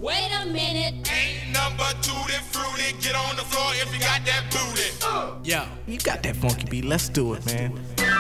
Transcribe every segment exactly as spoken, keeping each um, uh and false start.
Wait a minute. Ain't number two then fruity. Get on the floor if you got that booty. Uh. Yo, you got that funky beat. Let's do it, man.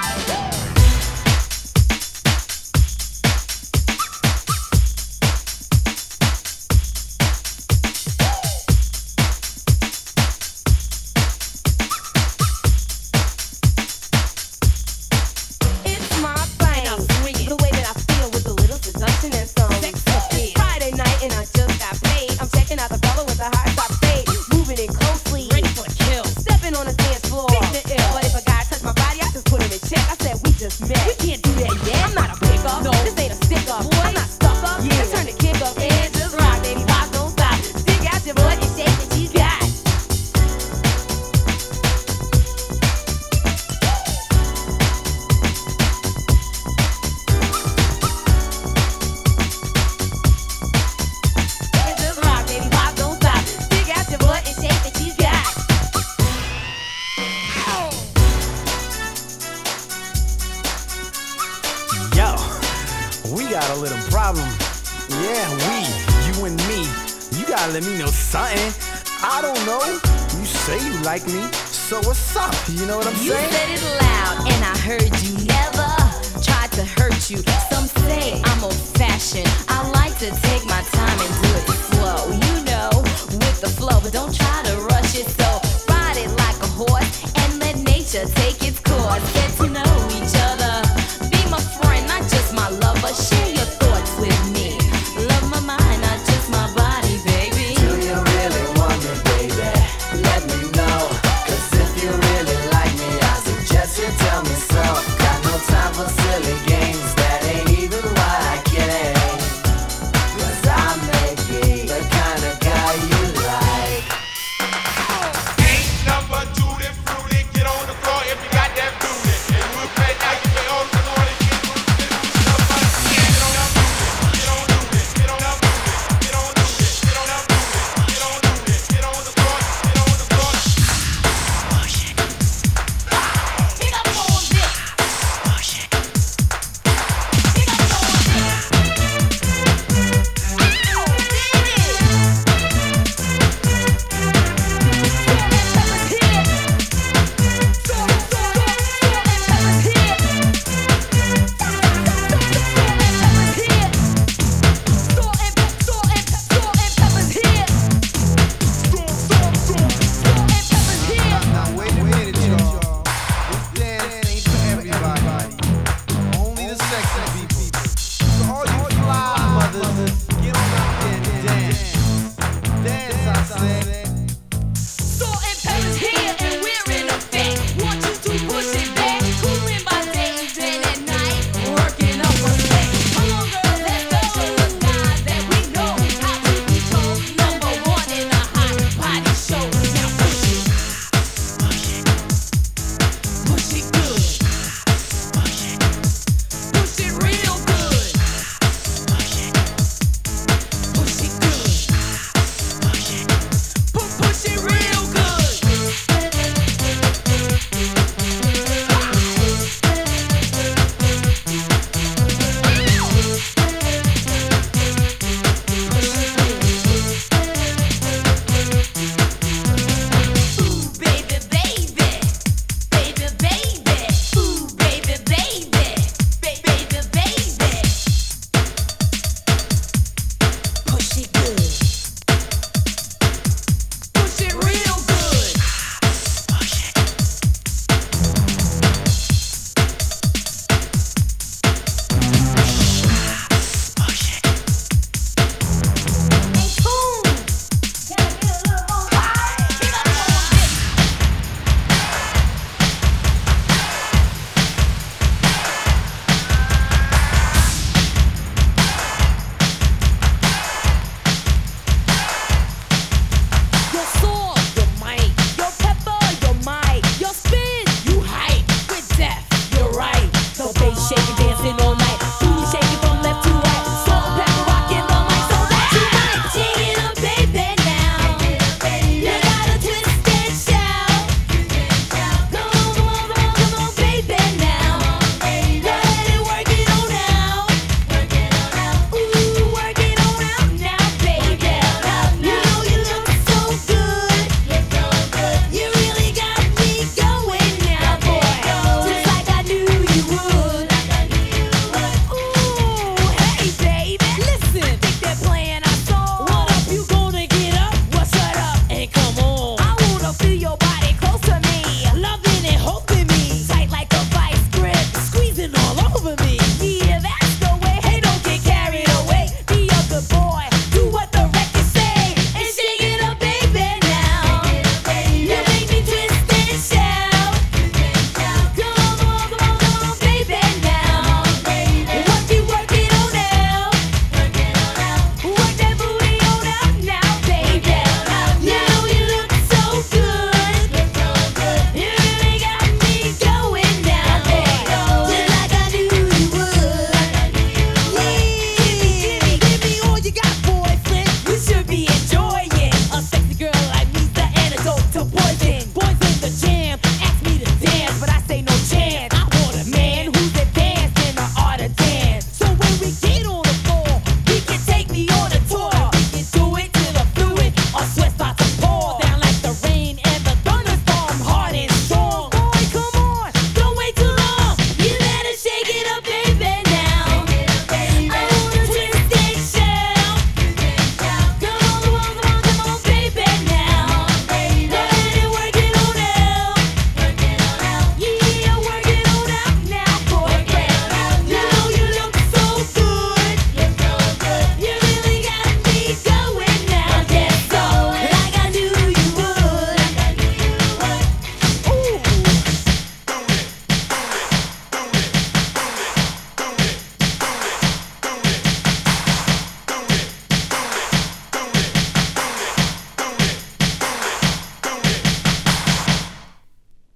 We got a little problem. Yeah, we, you and me. You gotta let me know something. I don't know. You say you like me, so what's up? You know what I'm you saying? You said it loud, and I heard you. Never tried to hurt you. Some say I'm old-fashioned.